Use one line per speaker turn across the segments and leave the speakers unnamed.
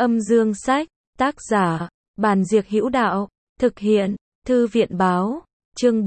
Âm dương sách, tác giả, Bàn Diệc Hữu Đạo, thực hiện, Thư viện báo, chương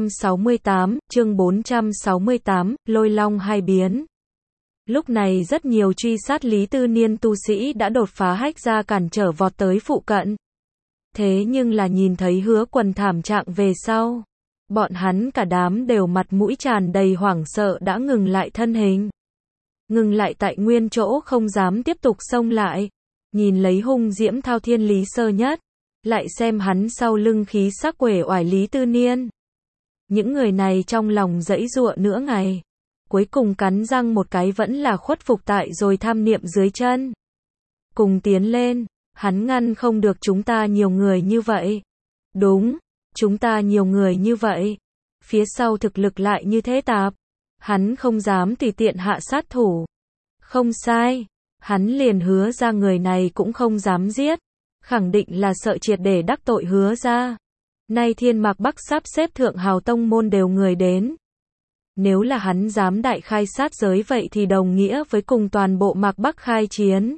468, Lôi Long hai biến. Lúc này rất nhiều truy sát Lý Tư Niên tu sĩ đã đột phá hách ra cản trở vọt tới phụ cận. Thế nhưng là nhìn thấy Hứa Quần thảm trạng về sau, bọn hắn cả đám đều mặt mũi tràn đầy hoảng sợ đã ngừng lại thân hình. Ngừng lại tại nguyên chỗ không dám tiếp tục xông lại. Nhìn lấy hung diễm thao thiên Lý Sơ Nhất, lại xem hắn sau lưng khí sắc uể oải Lý Tư Niên. Những người này trong lòng giãy giụa nửa ngày, cuối cùng cắn răng một cái vẫn là khuất phục tại rồi tham niệm dưới chân. Cùng tiến lên, hắn ngăn không được chúng ta nhiều người như vậy. Đúng, chúng ta nhiều người như vậy. Phía sau thực lực lại như thế tạp. Hắn không dám tùy tiện hạ sát thủ. Không sai, hắn liền hứa ra người này cũng không dám giết. Khẳng định là sợ triệt để đắc tội hứa ra. Nay Thiên Mạc Bắc sắp xếp thượng hào tông môn đều người đến. Nếu là hắn dám đại khai sát giới vậy thì đồng nghĩa với cùng toàn bộ Mạc Bắc khai chiến.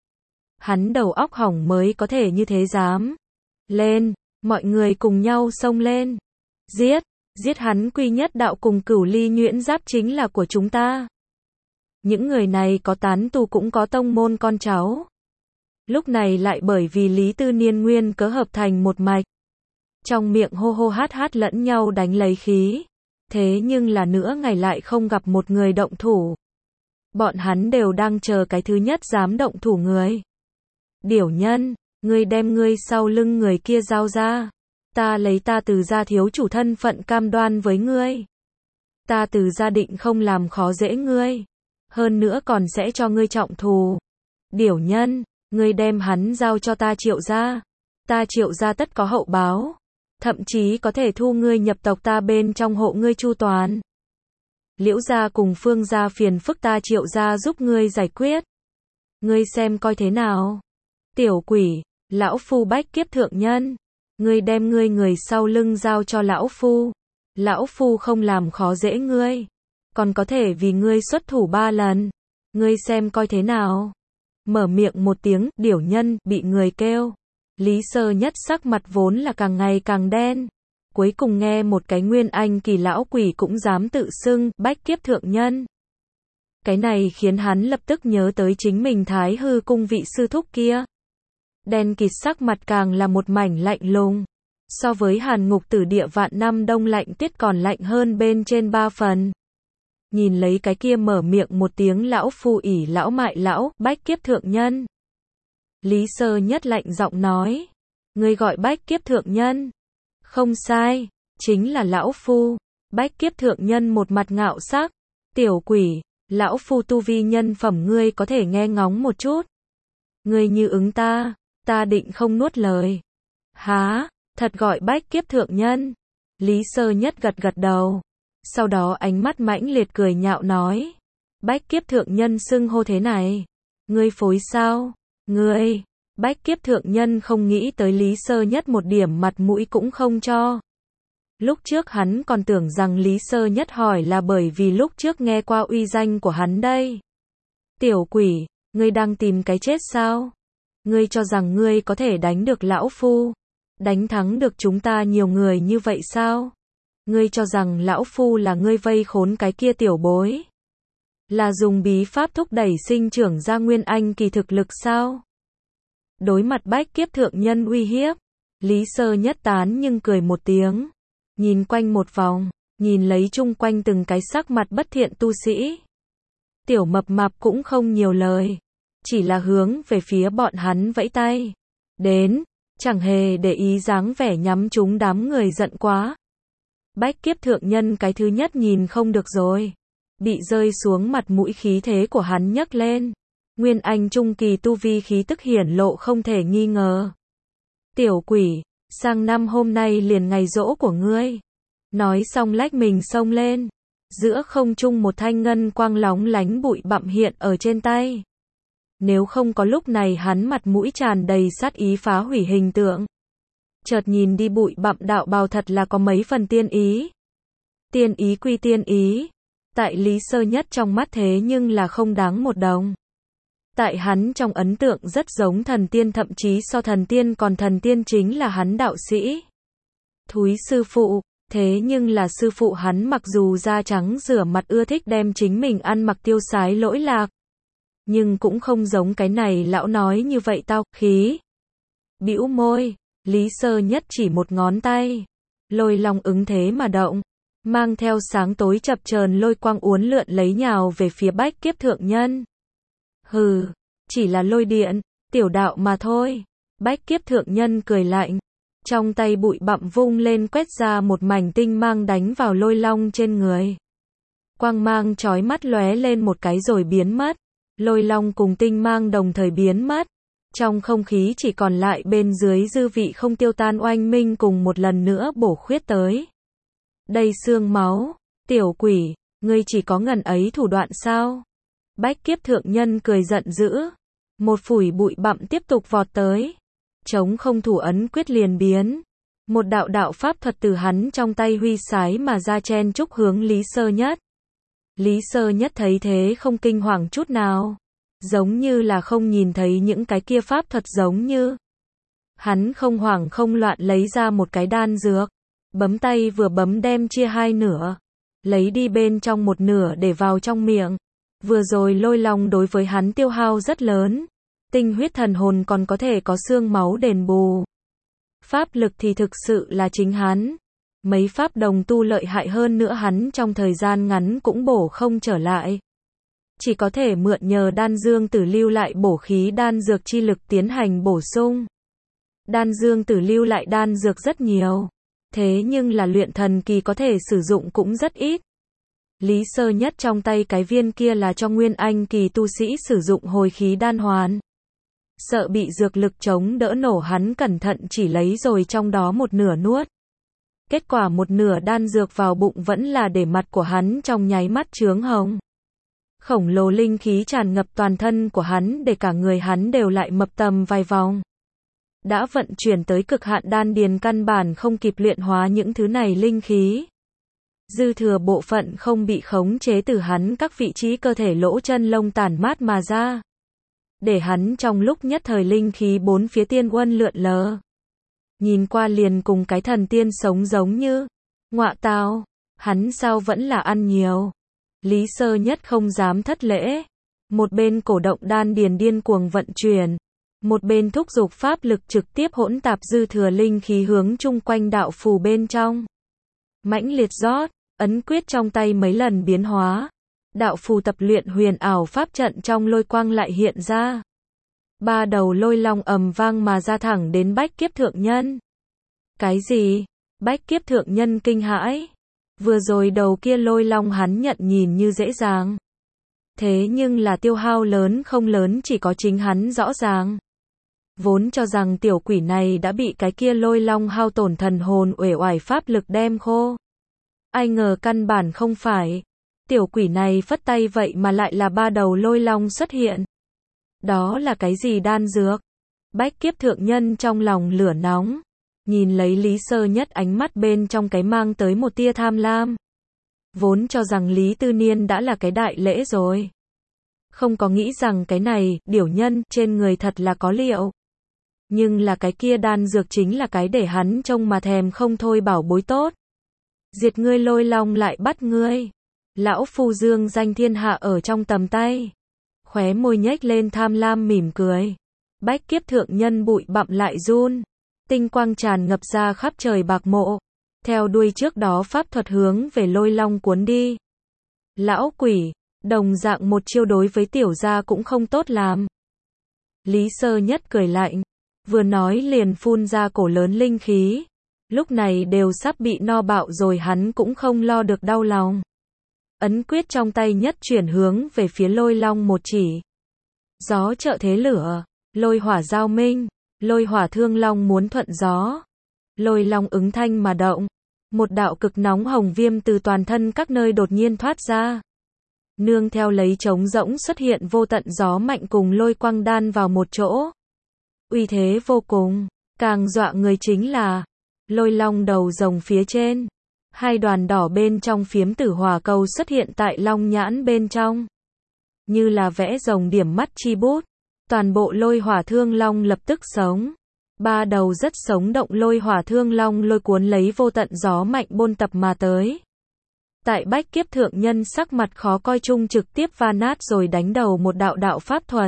Hắn đầu óc hỏng mới có thể như thế dám. Lên, mọi người cùng nhau xông lên. Giết, giết hắn Quy Nhất Đạo cùng Cửu Ly Nhuyễn Giáp chính là của chúng ta. Những người này có tán tu cũng có tông môn con cháu. Lúc này lại bởi vì Lý Tư Niên nguyên cớ hợp thành một mạch. Trong miệng hô hô hát hát lẫn nhau đánh lấy khí. Thế nhưng là nửa ngày lại không gặp một người động thủ. Bọn hắn đều đang chờ cái thứ nhất dám động thủ người. Điểu nhân, ngươi đem ngươi sau lưng người kia giao ra. Ta lấy ta Từ gia thiếu chủ thân phận cam đoan với ngươi. Ta Từ gia định không làm khó dễ ngươi. Hơn nữa còn sẽ cho ngươi trọng thù. Điểu nhân, ngươi đem hắn giao cho ta Triệu gia. Ta Triệu gia tất có hậu báo. Thậm chí có thể thu ngươi nhập tộc ta bên trong hộ ngươi chu toàn. Liễu gia cùng Phương gia phiền phức ta Triệu gia giúp ngươi giải quyết. Ngươi xem coi thế nào. Tiểu quỷ, lão phu bách kiếp thượng nhân. Ngươi đem ngươi người sau lưng giao cho lão phu. Lão phu không làm khó dễ ngươi. Còn có thể vì ngươi xuất thủ 3 lần. Ngươi xem coi thế nào. Mở miệng một tiếng, điểu nhân, bị người kêu. Lý Sơ Nhất sắc mặt vốn là càng ngày càng đen. Cuối cùng nghe một cái Nguyên Anh kỳ lão quỷ cũng dám tự xưng, bách kiếp thượng nhân. Cái này khiến hắn lập tức nhớ tới chính mình Thái Hư cung vị sư thúc kia. Đen kịt sắc mặt càng là một mảnh lạnh lùng. So với Hàn Ngục Tử địa vạn năm đông lạnh tiết còn lạnh hơn bên trên 3 phần. Nhìn lấy cái kia mở miệng một tiếng lão phu ỷ lão mại lão, bách kiếp thượng nhân. Lý Sơ Nhất lạnh giọng nói. Ngươi gọi bách kiếp thượng nhân. Không sai, chính là lão phu. Bách kiếp thượng nhân một mặt ngạo sắc. Tiểu quỷ, lão phu tu vi nhân phẩm ngươi có thể nghe ngóng một chút. Ngươi như ứng ta, ta định không nuốt lời. Há, thật gọi bách kiếp thượng nhân. Lý Sơ Nhất gật gật đầu. Sau đó ánh mắt mãnh liệt cười nhạo nói. Bách kiếp thượng nhân xưng hô thế này. Ngươi phối sao? Ngươi, bách kiếp thượng nhân không nghĩ tới Lý Sơ Nhất một điểm mặt mũi cũng không cho. Lúc trước hắn còn tưởng rằng Lý Sơ Nhất hỏi là bởi vì lúc trước nghe qua uy danh của hắn đây. Tiểu quỷ, ngươi đang tìm cái chết sao? Ngươi cho rằng ngươi có thể đánh được lão phu? Đánh thắng được chúng ta nhiều người như vậy sao? Ngươi cho rằng lão phu là ngươi vây khốn cái kia tiểu bối? Là dùng bí pháp thúc đẩy sinh trưởng ra Nguyên Anh kỳ thực lực sao? Đối mặt bách kiếp thượng nhân uy hiếp, Lý Sơ Nhất tán nhưng cười một tiếng. Nhìn quanh một vòng, nhìn lấy chung quanh từng cái sắc mặt bất thiện tu sĩ. Tiểu mập mạp cũng không nhiều lời. Chỉ là hướng về phía bọn hắn vẫy tay. Đến, chẳng hề để ý dáng vẻ nhắm chúng đám người giận quá. Bách kiếp thượng nhân cái thứ nhất nhìn không được rồi. Bị rơi xuống mặt mũi khí thế của hắn nhấc lên. Nguyên Anh trung kỳ tu vi khí tức hiển lộ không thể nghi ngờ. Tiểu quỷ, sang năm hôm nay liền ngày giỗ của ngươi. Nói xong lách mình xông lên. Giữa không trung một thanh ngân quang lóng lánh bụi bặm hiện ở trên tay. Nếu không có lúc này hắn mặt mũi tràn đầy sát ý phá hủy hình tượng. Chợt nhìn đi bụi bặm đạo bào thật là có mấy phần tiên ý. Tiên ý quy tiên ý. Tại Lý Sơ Nhất trong mắt thế nhưng là không đáng một đồng. Tại hắn trong ấn tượng rất giống thần tiên, thậm chí so thần tiên còn thần tiên chính là hắn đạo sĩ. Thúy sư phụ, thế nhưng là sư phụ hắn mặc dù da trắng rửa mặt ưa thích đem chính mình ăn mặc tiêu sái lỗi lạc. Nhưng cũng không giống cái này lão nói như vậy tao, khí. Bĩu môi, Lý Sơ Nhất chỉ một ngón tay. Lôi long ứng thế mà động. Mang theo sáng tối chập chờn lôi quang uốn lượn lấy nhào về phía Bách Kiếp Thượng Nhân. Hừ, chỉ là lôi điện, tiểu đạo mà thôi. Bách Kiếp Thượng Nhân cười lạnh. Trong tay bụi bặm vung lên quét ra một mảnh tinh mang đánh vào lôi long trên người. Quang mang chói mắt lóe lên một cái rồi biến mất. Lôi long cùng tinh mang đồng thời biến mất. Trong không khí chỉ còn lại bên dưới dư vị không tiêu tan oanh minh cùng một lần nữa bổ khuyết tới. Đây xương máu, tiểu quỷ, ngươi chỉ có ngần ấy thủ đoạn sao? Bách Kiếp Thượng Nhân cười giận dữ. Một phủi bụi bặm tiếp tục vọt tới. Chống không thủ ấn quyết liền biến. Một đạo đạo pháp thuật từ hắn trong tay huy sái mà ra chen chúc hướng Lý Sơ Nhất. Lý Sơ Nhất thấy thế không kinh hoàng chút nào. Giống như là không nhìn thấy những cái kia pháp thuật giống như. Hắn không hoảng không loạn lấy ra một cái đan dược. Bấm tay vừa bấm đem chia hai nửa. Lấy đi bên trong một nửa để vào trong miệng. Vừa rồi lôi long đối với hắn tiêu hao rất lớn. Tinh huyết thần hồn còn có thể có xương máu đền bù. Pháp lực thì thực sự là chính hắn. Mấy pháp đồng tu lợi hại hơn nữa hắn trong thời gian ngắn cũng bổ không trở lại. Chỉ có thể mượn nhờ đan dương tử lưu lại bổ khí đan dược chi lực tiến hành bổ sung. Đan dương tử lưu lại đan dược rất nhiều. Thế nhưng là luyện thần kỳ có thể sử dụng cũng rất ít. Lý Sơ Nhất trong tay cái viên kia là cho nguyên anh kỳ tu sĩ sử dụng hồi khí đan hoàn. Sợ bị dược lực chống đỡ nổ hắn cẩn thận chỉ lấy rồi trong đó một nửa nuốt. Kết quả một nửa đan dược vào bụng vẫn là để mặt của hắn trong nháy mắt chướng hồng. Khổng lồ linh khí tràn ngập toàn thân của hắn để cả người hắn đều lại mập tầm vài vòng. Đã vận chuyển tới cực hạn đan điền căn bản không kịp luyện hóa những thứ này linh khí. Dư thừa bộ phận không bị khống chế từ hắn các vị trí cơ thể lỗ chân lông tản mát mà ra. Để hắn trong lúc nhất thời linh khí bốn phía tiên uân lượn lờ. Nhìn qua liền cùng cái thần tiên sống giống như. Ngọa tào, hắn sao vẫn là ăn nhiều. Lý Sơ Nhất không dám thất lễ. Một bên cổ động đan điền điên cuồng vận chuyển. Một bên thúc giục pháp lực trực tiếp hỗn tạp dư thừa linh khí hướng chung quanh đạo phù bên trong. Mãnh liệt rót, ấn quyết trong tay mấy lần biến hóa. Đạo phù tập luyện huyền ảo pháp trận trong lôi quang lại hiện ra. Ba đầu lôi long ầm vang mà ra thẳng đến Bách Kiếp Thượng Nhân. Cái gì? Bách Kiếp Thượng Nhân kinh hãi. Vừa rồi đầu kia lôi long hắn nhận nhìn như dễ dàng. Thế nhưng là tiêu hao lớn không lớn chỉ có chính hắn rõ ràng. Vốn cho rằng tiểu quỷ này đã bị cái kia lôi long hao tổn thần hồn uể oải pháp lực đem khô. Ai ngờ căn bản không phải. Tiểu quỷ này phất tay vậy mà lại là ba đầu lôi long xuất hiện. Đó là cái gì đan dược? Bách Kiếp Thượng Nhân trong lòng lửa nóng. Nhìn lấy Lý Sơ Nhất ánh mắt bên trong cái mang tới một tia tham lam. Vốn cho rằng Lý Tư Niên đã là cái đại lễ rồi. Không có nghĩ rằng cái này, điểu nhân, trên người thật là có liệu. Nhưng là cái kia đan dược chính là cái để hắn trông mà thèm không thôi bảo bối tốt. Diệt ngươi lôi long lại bắt ngươi. Lão phu dương danh thiên hạ ở trong tầm tay. Khóe môi nhếch lên tham lam mỉm cười. Bách Kiếp Thượng Nhân bụi bặm lại run. Tinh quang tràn ngập ra khắp trời bạc mộ. Theo đuôi trước đó pháp thuật hướng về lôi long cuốn đi. Lão quỷ, đồng dạng một chiêu đối với tiểu gia cũng không tốt làm. Lý Sơ Nhất cười lạnh. Vừa nói liền phun ra cổ lớn linh khí. Lúc này đều sắp bị no bạo rồi hắn cũng không lo được đau lòng. Ấn quyết trong tay nhất chuyển hướng về phía lôi long một chỉ. Gió trợ thế lửa, lôi hỏa giao minh, lôi hỏa thương long muốn thuận gió. Lôi long ứng thanh mà động. Một đạo cực nóng hồng viêm từ toàn thân các nơi đột nhiên thoát ra. Nương theo lấy trống rỗng xuất hiện vô tận gió mạnh cùng lôi quang đan vào một chỗ. Uy thế vô cùng, càng dọa người chính là lôi long đầu rồng phía trên. Hai đoàn đỏ bên trong phiếm tử hỏa cầu xuất hiện tại long nhãn bên trong. như là vẽ rồng điểm mắt chi bút. Toàn bộ lôi hỏa thương long lập tức sống. Ba đầu rất sống động lôi hỏa thương long lôi cuốn lấy vô tận gió mạnh bôn tập mà tới. Tại Bách Kiếp Thượng Nhân sắc mặt khó coi chung trực tiếp va nát rồi đánh đầu một đạo đạo pháp thuật.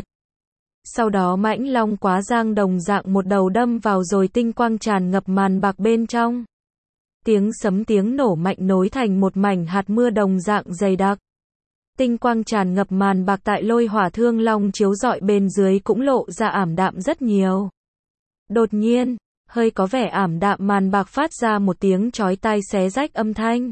Sau đó mãnh long quá giang đồng dạng một đầu đâm vào rồi tinh quang tràn ngập màn bạc bên trong. Tiếng sấm tiếng nổ mạnh nối thành một mảnh hạt mưa đồng dạng dày đặc. Tinh quang tràn ngập màn bạc tại lôi hỏa thương long chiếu rọi bên dưới cũng lộ ra ảm đạm rất nhiều. Đột nhiên, hơi có vẻ ảm đạm màn bạc phát ra một tiếng chói tai xé rách âm thanh.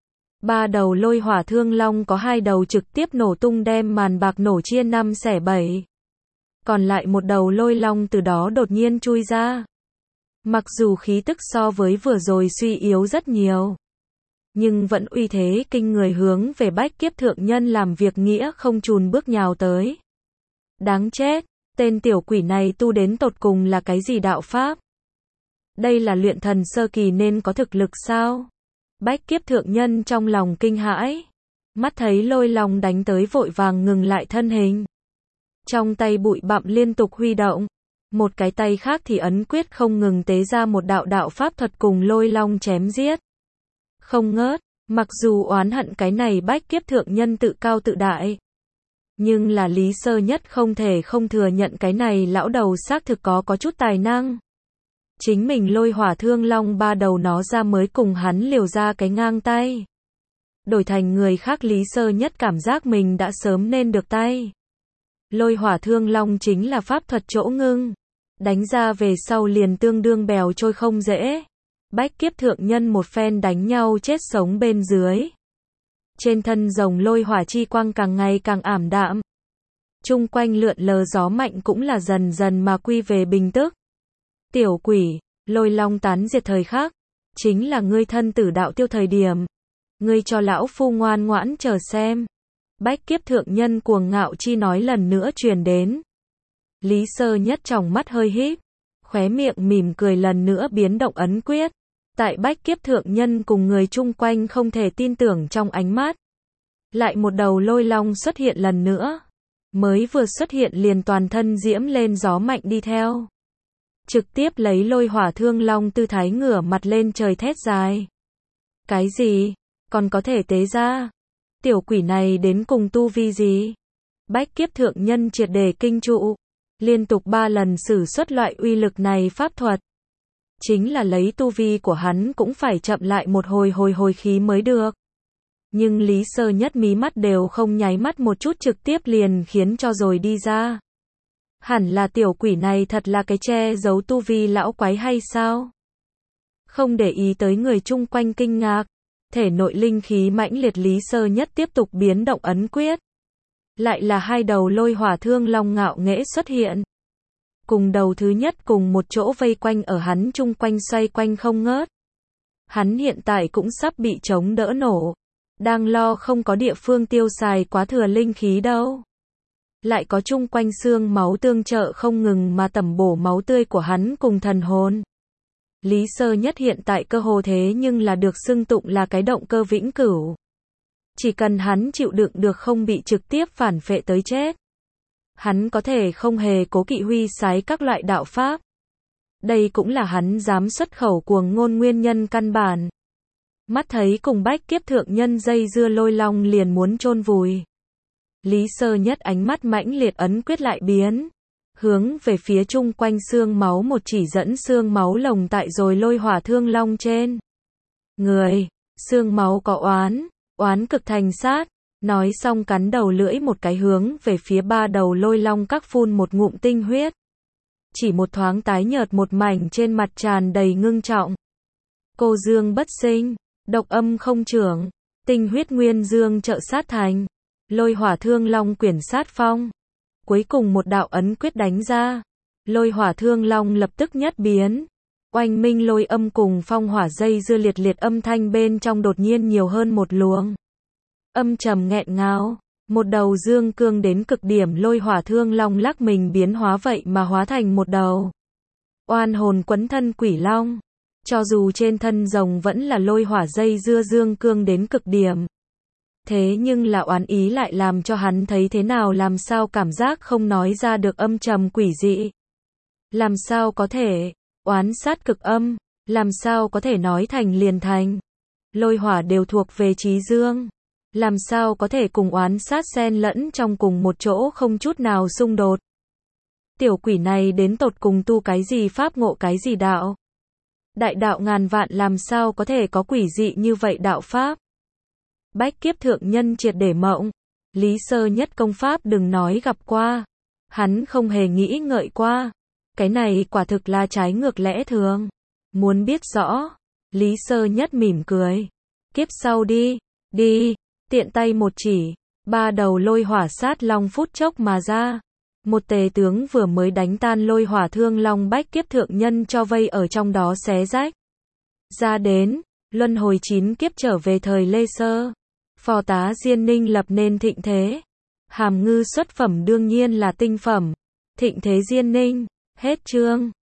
Ba đầu lôi hỏa thương long có hai đầu trực tiếp nổ tung đem màn bạc nổ chia 5 xẻ 7. Còn lại một đầu lôi long từ đó đột nhiên chui ra. Mặc dù khí tức so với vừa rồi suy yếu rất nhiều, nhưng vẫn uy thế kinh người hướng về Bách Kiếp Thượng Nhân làm việc nghĩa không chùn bước nhào tới. Đáng chết, tên tiểu quỷ này tu đến tột cùng là cái gì đạo pháp? Đây là luyện thần sơ kỳ nên có thực lực sao? Bách Kiếp Thượng Nhân trong lòng kinh hãi. Mắt thấy lôi long đánh tới vội vàng ngừng lại thân hình. Trong tay bụi bặm liên tục huy động. Một cái tay khác thì ấn quyết không ngừng tế ra một đạo đạo pháp thuật cùng lôi long chém giết. Không ngớt, mặc dù oán hận cái này Bách Kiếp Thượng Nhân tự cao tự đại. Nhưng là Lý Sơ Nhất không thể không thừa nhận cái này lão đầu xác thực có chút tài năng. Chính mình lôi hỏa thương long ba đầu nó ra mới cùng hắn liều ra cái ngang tay. Đổi thành người khác Lý Sơ Nhất cảm giác mình đã sớm nên được tay. Lôi hỏa thương long chính là pháp thuật chỗ ngưng. Đánh ra về sau liền tương đương bèo trôi không dễ. Bách Kiếp Thượng Nhân một phen đánh nhau chết sống bên dưới. Trên thân rồng lôi hỏa chi quang càng ngày càng ảm đạm. Chung quanh lượn lờ gió mạnh cũng là dần dần mà quy về bình tức. Tiểu quỷ, lôi long tán diệt thời khắc, chính là ngươi thân tử đạo tiêu thời điểm. Ngươi cho lão phu ngoan ngoãn chờ xem. Bách Kiếp Thượng Nhân cuồng ngạo chi nói lần nữa truyền đến. Lý Sơ Nhất tròng mắt hơi híp, khóe miệng mỉm cười lần nữa biến động ấn quyết. Tại Bách Kiếp Thượng Nhân cùng người chung quanh không thể tin tưởng trong ánh mắt. Lại một đầu lôi long xuất hiện lần nữa. Mới vừa xuất hiện liền toàn thân diễm lên gió mạnh đi theo. Trực tiếp lấy lôi hỏa thương long tư thái ngửa mặt lên trời thét dài. Cái gì? Còn có thể tế ra? Tiểu quỷ này đến cùng tu vi gì? Bách Kiếp Thượng Nhân triệt để kinh trụ. Liên tục 3 lần sử xuất loại uy lực này pháp thuật. Chính là lấy tu vi của hắn cũng phải chậm lại một hồi khí mới được. Nhưng Lý Sơ Nhất mí mắt đều không nháy mắt một chút trực tiếp liền khiến cho rồi đi ra. Hẳn là tiểu quỷ này thật là cái che giấu tu vi lão quái hay sao? Không để ý tới người chung quanh kinh ngạc. Thể nội linh khí mãnh liệt Lý Sơ Nhất tiếp tục biến động ấn quyết. Lại là hai đầu lôi hỏa thương long ngạo nghễ xuất hiện. Cùng đầu thứ nhất cùng một chỗ vây quanh ở hắn chung quanh xoay quanh không ngớt. Hắn hiện tại cũng sắp bị chống đỡ nổ. Đang lo không có địa phương tiêu xài quá thừa linh khí đâu. Lại có chung quanh xương máu tương trợ không ngừng mà tẩm bổ máu tươi của hắn cùng thần hồn. Lý Sơ Nhất hiện tại cơ hồ thế nhưng là được xưng tụng là cái động cơ vĩnh cửu. Chỉ cần hắn chịu đựng được không bị trực tiếp phản phệ tới chết. Hắn có thể không hề cố kỵ huy sái các loại đạo pháp. Đây cũng là hắn dám xuất khẩu cuồng ngôn nguyên nhân căn bản. Mắt thấy cùng Bách Kiếp Thượng Nhân dây dưa lôi long liền muốn chôn vùi. Lý Sơ Nhất ánh mắt mãnh liệt ấn quyết lại biến. Hướng về phía chung quanh xương máu một chỉ dẫn xương máu lồng tại rồi lôi hỏa thương long trên. Người, xương máu có oán, oán cực thành sát. Nói xong cắn đầu lưỡi một cái hướng về phía ba đầu lôi long các phun một ngụm tinh huyết. Chỉ một thoáng tái nhợt một mảnh trên mặt tràn đầy ngưng trọng. Cô dương bất sinh, độc âm không trưởng, tinh huyết nguyên dương trợ sát thành. Lôi hỏa thương long quyển sát phong. Cuối cùng một đạo ấn quyết đánh ra. Lôi hỏa thương long lập tức nhất biến. Oanh minh lôi âm cùng phong hỏa dây dưa liệt liệt âm thanh bên trong đột nhiên nhiều hơn một luồng. Âm trầm nghẹn ngào. Một đầu dương cương đến cực điểm lôi hỏa thương long lắc mình biến hóa vậy mà hóa thành một đầu oan hồn quấn thân quỷ long. Cho dù trên thân rồng vẫn là lôi hỏa dây dưa dương cương đến cực điểm. Thế nhưng là oán ý lại làm cho hắn thấy thế nào làm sao cảm giác không nói ra được âm trầm quỷ dị. Làm sao có thể, oán sát cực âm, làm sao có thể nói thành liền thành. Lôi hỏa đều thuộc về trí dương. Làm sao có thể cùng oán sát xen lẫn trong cùng một chỗ không chút nào xung đột. Tiểu quỷ này đến tột cùng tu cái gì pháp ngộ cái gì đạo. Đại đạo ngàn vạn làm sao có thể có quỷ dị như vậy đạo pháp. Bách kiếp thượng nhân triệt để mộng. Lý Sơ Nhất công pháp đừng nói gặp qua. Hắn không hề nghĩ ngợi qua. Cái này quả thực là trái ngược lẽ thường. Muốn biết rõ. Lý Sơ Nhất mỉm cười. Kiếp sau đi. Đi. Tiện tay một chỉ. 3 đầu lôi hỏa sát long phút chốc mà ra. Một tề tướng vừa mới đánh tan lôi hỏa thương long bách kiếp thượng nhân cho vây ở trong đó xé rách. Ra đến. Luân hồi 9 kiếp trở về thời Lê Sơ. Phò tá Diên Ninh lập nên thịnh thế. Hàm ngư xuất phẩm đương nhiên là tinh phẩm. Thịnh thế Diên Ninh. Hết chương.